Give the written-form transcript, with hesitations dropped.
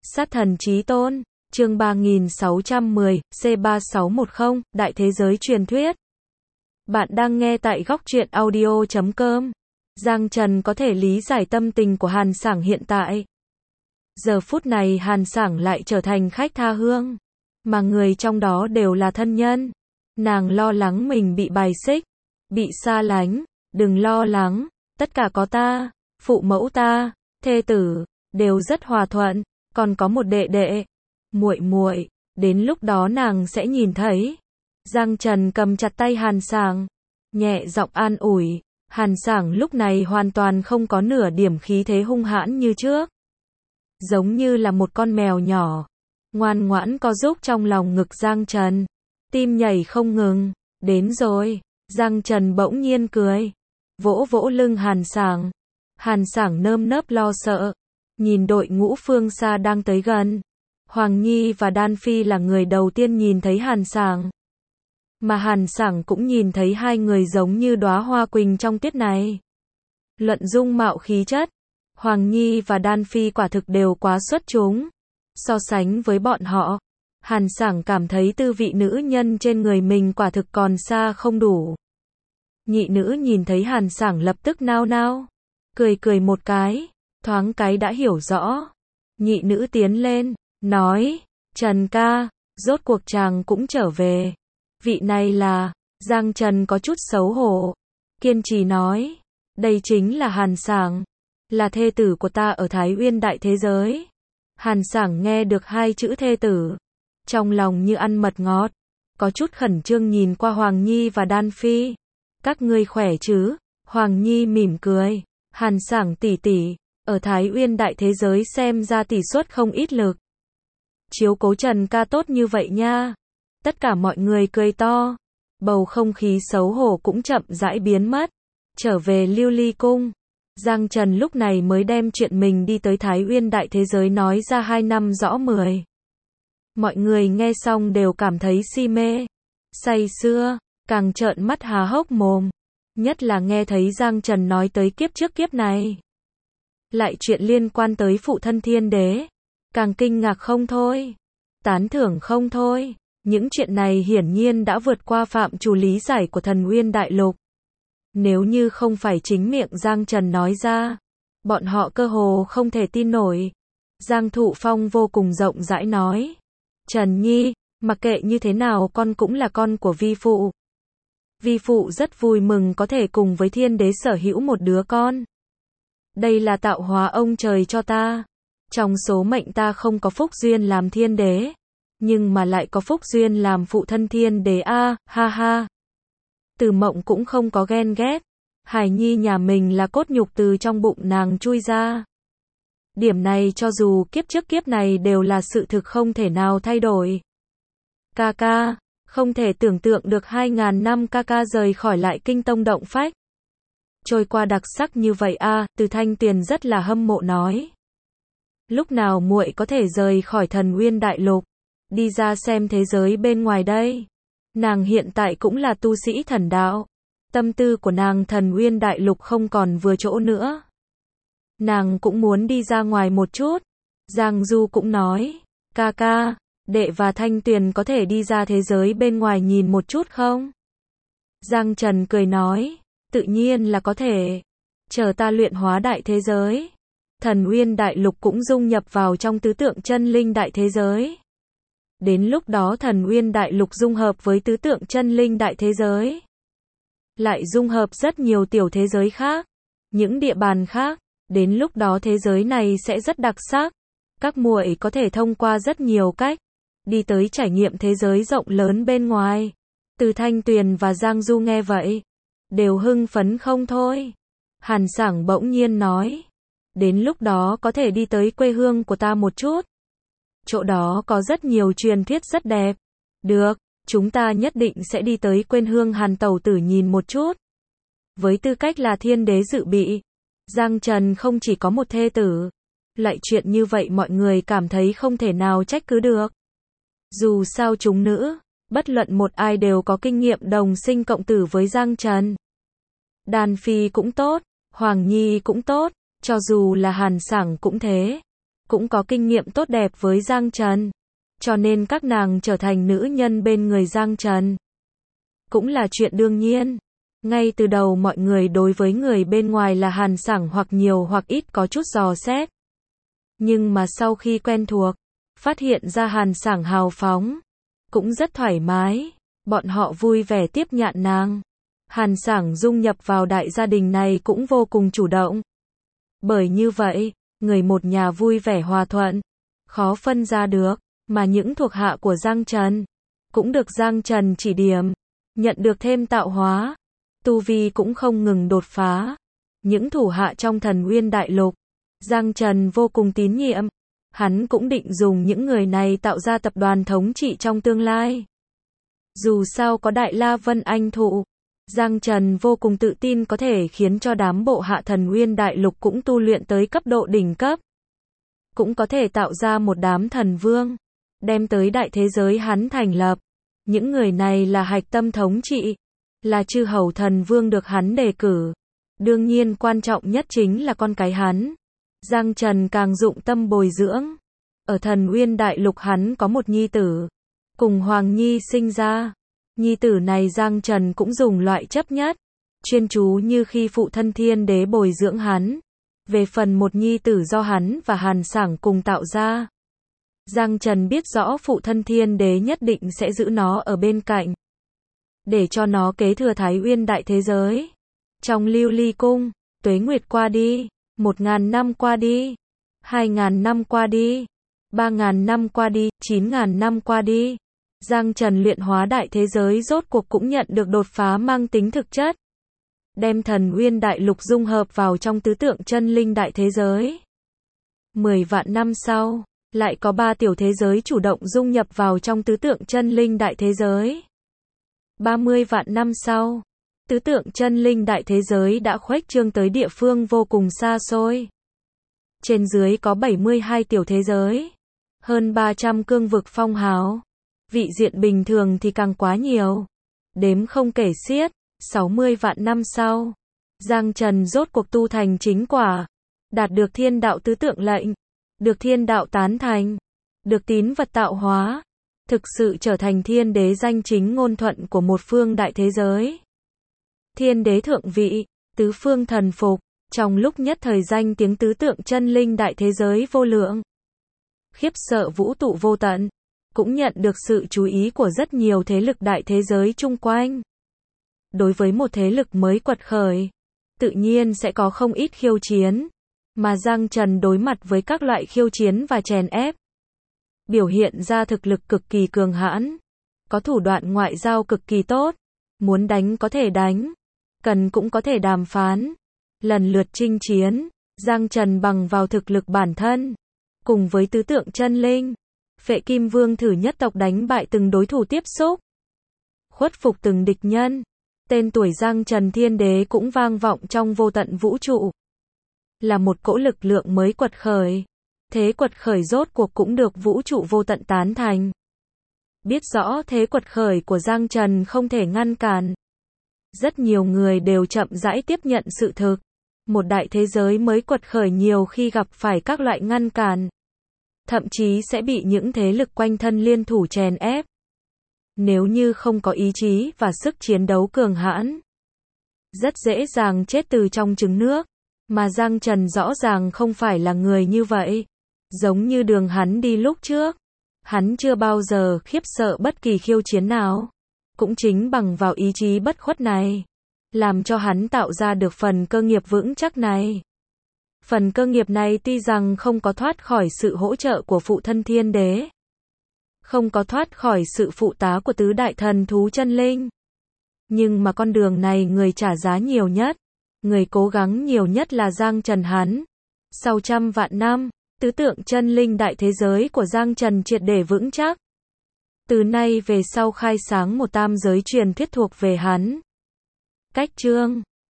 Sát thần chí tôn, chương 3610, C3610, Đại thế giới truyền thuyết. Bạn đang nghe tại góc truyện audio.com. Giang Trần có thể lý giải tâm tình của Hàn Sảng hiện tại. Giờ phút này Hàn Sảng lại trở thành khách tha hương, mà người trong đó đều là thân nhân. Nàng lo lắng mình bị bài xích, bị xa lánh. Đừng lo lắng, tất cả có ta, phụ mẫu ta, thê tử, đều rất hòa thuận, còn có một đệ đệ, muội muội, đến lúc đó nàng sẽ nhìn thấy. Giang Trần cầm chặt tay Hàn Sảng, nhẹ giọng an ủi. Hàn Sảng lúc này hoàn toàn không có nửa điểm khí thế hung hãn như trước, giống như là một con mèo nhỏ, ngoan ngoãn co rúm trong lòng ngực Giang Trần, tim nhảy không ngừng. Đến rồi, Giang Trần bỗng nhiên cười, vỗ vỗ lưng Hàn Sảng. Hàn Sảng nơm nớp lo sợ, nhìn đội ngũ phương xa đang tới gần. Hoàng Nhi và Đan Phi là người đầu tiên nhìn thấy Hàn Sảng, mà Hàn Sảng cũng nhìn thấy hai người giống như đóa hoa quỳnh trong tuyết này. Luận dung mạo khí chất, Hoàng Nhi và Đan Phi quả thực đều quá xuất chúng. So sánh với bọn họ, Hàn Sảng cảm thấy tư vị nữ nhân trên người mình quả thực còn xa không đủ. Nhị nữ nhìn thấy Hàn Sảng lập tức nao nao, cười một cái, thoáng cái đã hiểu rõ. Nhị nữ tiến lên, nói, Trần ca, rốt cuộc chàng cũng trở về. Vị này là, Giang Trần có chút xấu hổ, kiên trì nói, đây chính là Hàn Sảng, là thê tử của ta ở Thái Uyên đại thế giới. Hàn Sảng nghe được hai chữ thê tử, trong lòng như ăn mật ngọt, có chút khẩn trương nhìn qua Hoàng Nhi và Đan Phi. Các ngươi khỏe chứ? Hoàng Nhi mỉm cười, Hàn Sảng tỷ tỷ, ở Thái Uyên đại thế giới xem ra tỷ suất không ít lực. Chiếu cố Trần ca tốt như vậy nha. Tất cả mọi người cười to, bầu không khí xấu hổ cũng chậm rãi biến mất. Trở về Lưu Ly cung, Giang Trần lúc này mới đem chuyện mình đi tới Thái Uyên đại thế giới nói ra 2 năm rõ 10. Mọi người nghe xong đều cảm thấy si mê, say sưa, càng trợn mắt há hốc mồm. Nhất là nghe thấy Giang Trần nói tới kiếp trước kiếp này, lại chuyện liên quan tới phụ thân thiên đế, càng kinh ngạc không thôi, tán thưởng không thôi. Những chuyện này hiển nhiên đã vượt qua phạm trù lý giải của Thần Uyên đại lục. Nếu như không phải chính miệng Giang Trần nói ra, bọn họ cơ hồ không thể tin nổi. Giang Thụ Phong vô cùng rộng rãi nói, Trần Nhi, mặc kệ như thế nào con cũng là con của vi phụ. Vi phụ rất vui mừng có thể cùng với thiên đế sở hữu một đứa con. Đây là tạo hóa ông trời cho ta. Trong số mệnh ta không có phúc duyên làm thiên đế, nhưng mà lại có phúc duyên làm phụ thân thiên đế a, ha ha. Từ Mộng cũng không có ghen ghét. Hải Nhi nhà mình là cốt nhục từ trong bụng nàng chui ra. Điểm này cho dù kiếp trước kiếp này đều là sự thực không thể nào thay đổi. Ca ca, không thể tưởng tượng được 2000 năm ca ca rời khỏi lại kinh tông động phách. Trôi qua đặc sắc như vậy a, Từ Thanh Tuyền rất là hâm mộ nói. Lúc nào muội có thể rời khỏi Thần Uyên đại lục, đi ra xem thế giới bên ngoài đây. Nàng hiện tại cũng là tu sĩ thần đạo, tâm tư của nàng Thần Uyên đại lục không còn vừa chỗ nữa. Nàng cũng muốn đi ra ngoài một chút. Giang Du cũng nói, ca ca, đệ và Thanh Tuyền có thể đi ra thế giới bên ngoài nhìn một chút không? Giang Trần cười nói, tự nhiên là có thể. Chờ ta luyện hóa đại thế giới, Thần Uyên đại lục cũng dung nhập vào trong tứ tượng chân linh đại thế giới. Đến lúc đó Thần Uyên đại lục dung hợp với tứ tượng chân linh đại thế giới, lại dung hợp rất nhiều tiểu thế giới khác, những địa bàn khác. Đến lúc đó thế giới này sẽ rất đặc sắc. Các muội có thể thông qua rất nhiều cách đi tới trải nghiệm thế giới rộng lớn bên ngoài. Từ Thanh Tuyền và Giang Du nghe vậy, đều hưng phấn không thôi. Hàn Sảng bỗng nhiên nói, đến lúc đó có thể đi tới quê hương của ta một chút. Chỗ đó có rất nhiều truyền thuyết rất đẹp. Được, chúng ta nhất định sẽ đi tới quê hương Hàn tẩu tử nhìn một chút. Với tư cách là thiên đế dự bị, Giang Trần không chỉ có một thê tử. Lại chuyện như vậy mọi người cảm thấy không thể nào trách cứ được. Dù sao chúng nữ, bất luận một ai đều có kinh nghiệm đồng sinh cộng tử với Giang Trần. Đan Phi cũng tốt, Hoàng Nhi cũng tốt, cho dù là Hàn Sảng cũng thế. cũng có kinh nghiệm tốt đẹp với Giang Trần. Cho nên các nàng trở thành nữ nhân bên người Giang Trần. Cũng là chuyện đương nhiên. Ngay từ đầu mọi người đối với người bên ngoài là Hàn Sảng hoặc nhiều hoặc ít có chút dò xét. Nhưng mà sau khi quen thuộc, phát hiện ra Hàn Sảng hào phóng, cũng rất thoải mái, bọn họ vui vẻ tiếp nhận nàng. Hàn Sảng dung nhập vào đại gia đình này cũng vô cùng chủ động. Bởi như vậy, người một nhà vui vẻ hòa thuận, khó phân ra được, mà những thuộc hạ của Giang Trần cũng được Giang Trần chỉ điểm, nhận được thêm tạo hóa, tu vi cũng không ngừng đột phá. Những thủ hạ trong Thần Uyên Đại Lục, Giang Trần vô cùng tín nhiệm, hắn cũng định dùng những người này tạo ra tập đoàn thống trị trong tương lai. Dù sao có Đại La Vân Anh thụ, Giang Trần vô cùng tự tin có thể khiến cho đám bộ hạ Thần Uyên Đại Lục cũng tu luyện tới cấp độ đỉnh cấp. Cũng có thể tạo ra một đám thần vương, đem tới đại thế giới hắn thành lập. Những người này là hạch tâm thống trị, là chư hầu thần vương được hắn đề cử. Đương nhiên quan trọng nhất chính là con cái hắn. Giang Trần càng dụng tâm bồi dưỡng. Ở Thần Uyên Đại Lục hắn có một nhi tử, cùng Hoàng Nhi sinh ra. Nhi tử này Giang Trần cũng dùng loại chấp nhất, chuyên chú như khi phụ thân Thiên Đế bồi dưỡng hắn. Về phần một nhi tử do hắn và Hàn Sảng cùng tạo ra, Giang Trần biết rõ phụ thân Thiên Đế nhất định sẽ giữ nó ở bên cạnh, để cho nó kế thừa Thái Uyên đại thế giới. Trong Lưu Ly Cung, tuế nguyệt qua đi, 1000 năm qua đi, 2000 năm qua đi, 3000 năm qua đi, 9000 năm qua đi. Giang Trần luyện hóa đại thế giới rốt cuộc cũng nhận được đột phá mang tính thực chất. Đem Thần Uyên Đại Lục dung hợp vào trong tứ tượng chân linh đại thế giới. 10 vạn năm sau, lại có 3 tiểu thế giới chủ động dung nhập vào trong tứ tượng chân linh đại thế giới. 30 vạn năm sau, tứ tượng chân linh đại thế giới đã khuếch trương tới địa phương vô cùng xa xôi. Trên dưới có 72 tiểu thế giới, hơn 300 cương vực phong hào. Vị diện bình thường thì càng quá nhiều, đếm không kể xiết. 60 vạn năm sau, Giang Trần rốt cuộc tu thành chính quả, đạt được thiên đạo tứ tượng lệnh, được thiên đạo tán thành, được tín vật tạo hóa, thực sự trở thành thiên đế danh chính ngôn thuận của một phương đại thế giới. Thiên đế thượng vị, tứ phương thần phục, trong lúc nhất thời danh tiếng tứ tượng chân linh đại thế giới vô lượng, khiếp sợ vũ trụ vô tận, cũng nhận được sự chú ý của rất nhiều thế lực đại thế giới chung quanh. Đối với một thế lực mới quật khởi, tự nhiên sẽ có không ít khiêu chiến, mà Giang Trần đối mặt với các loại khiêu chiến và chèn ép, biểu hiện ra thực lực cực kỳ cường hãn, có thủ đoạn ngoại giao cực kỳ tốt, muốn đánh có thể đánh, cần cũng có thể đàm phán, lần lượt chinh chiến. Giang Trần bằng vào thực lực bản thân, cùng với tứ tượng chân linh, Phệ Kim Vương thử nhất tộc đánh bại từng đối thủ tiếp xúc, khuất phục từng địch nhân. Tên tuổi Giang Trần Thiên Đế cũng vang vọng trong vô tận vũ trụ. Là một cỗ lực lượng mới quật khởi. Thế quật khởi rốt cuộc cũng được vũ trụ vô tận tán thành. Biết rõ thế quật khởi của Giang Trần không thể ngăn cản. Rất nhiều người đều chậm rãi tiếp nhận sự thực. Một đại thế giới mới quật khởi nhiều khi gặp phải các loại ngăn cản. Thậm chí sẽ bị những thế lực quanh thân liên thủ chèn ép. Nếu như không có ý chí và sức chiến đấu cường hãn, rất dễ dàng chết từ trong trứng nước. Mà Giang Trần rõ ràng không phải là người như vậy. Giống như đường hắn đi lúc trước, hắn chưa bao giờ khiếp sợ bất kỳ khiêu chiến nào. Cũng chính bằng vào ý chí bất khuất này, làm cho hắn tạo ra được phần cơ nghiệp vững chắc này. Phần cơ nghiệp này tuy rằng không có thoát khỏi sự hỗ trợ của phụ thân Thiên Đế, không có thoát khỏi sự phụ tá của tứ đại thần thú chân linh. Nhưng mà con đường này người trả giá nhiều nhất, người cố gắng nhiều nhất là Giang Trần hắn. Sau trăm vạn năm, tứ tượng chân linh đại thế giới của Giang Trần triệt để vững chắc. Từ nay về sau khai sáng một tam giới truyền thuyết thuộc về hắn. Cách chương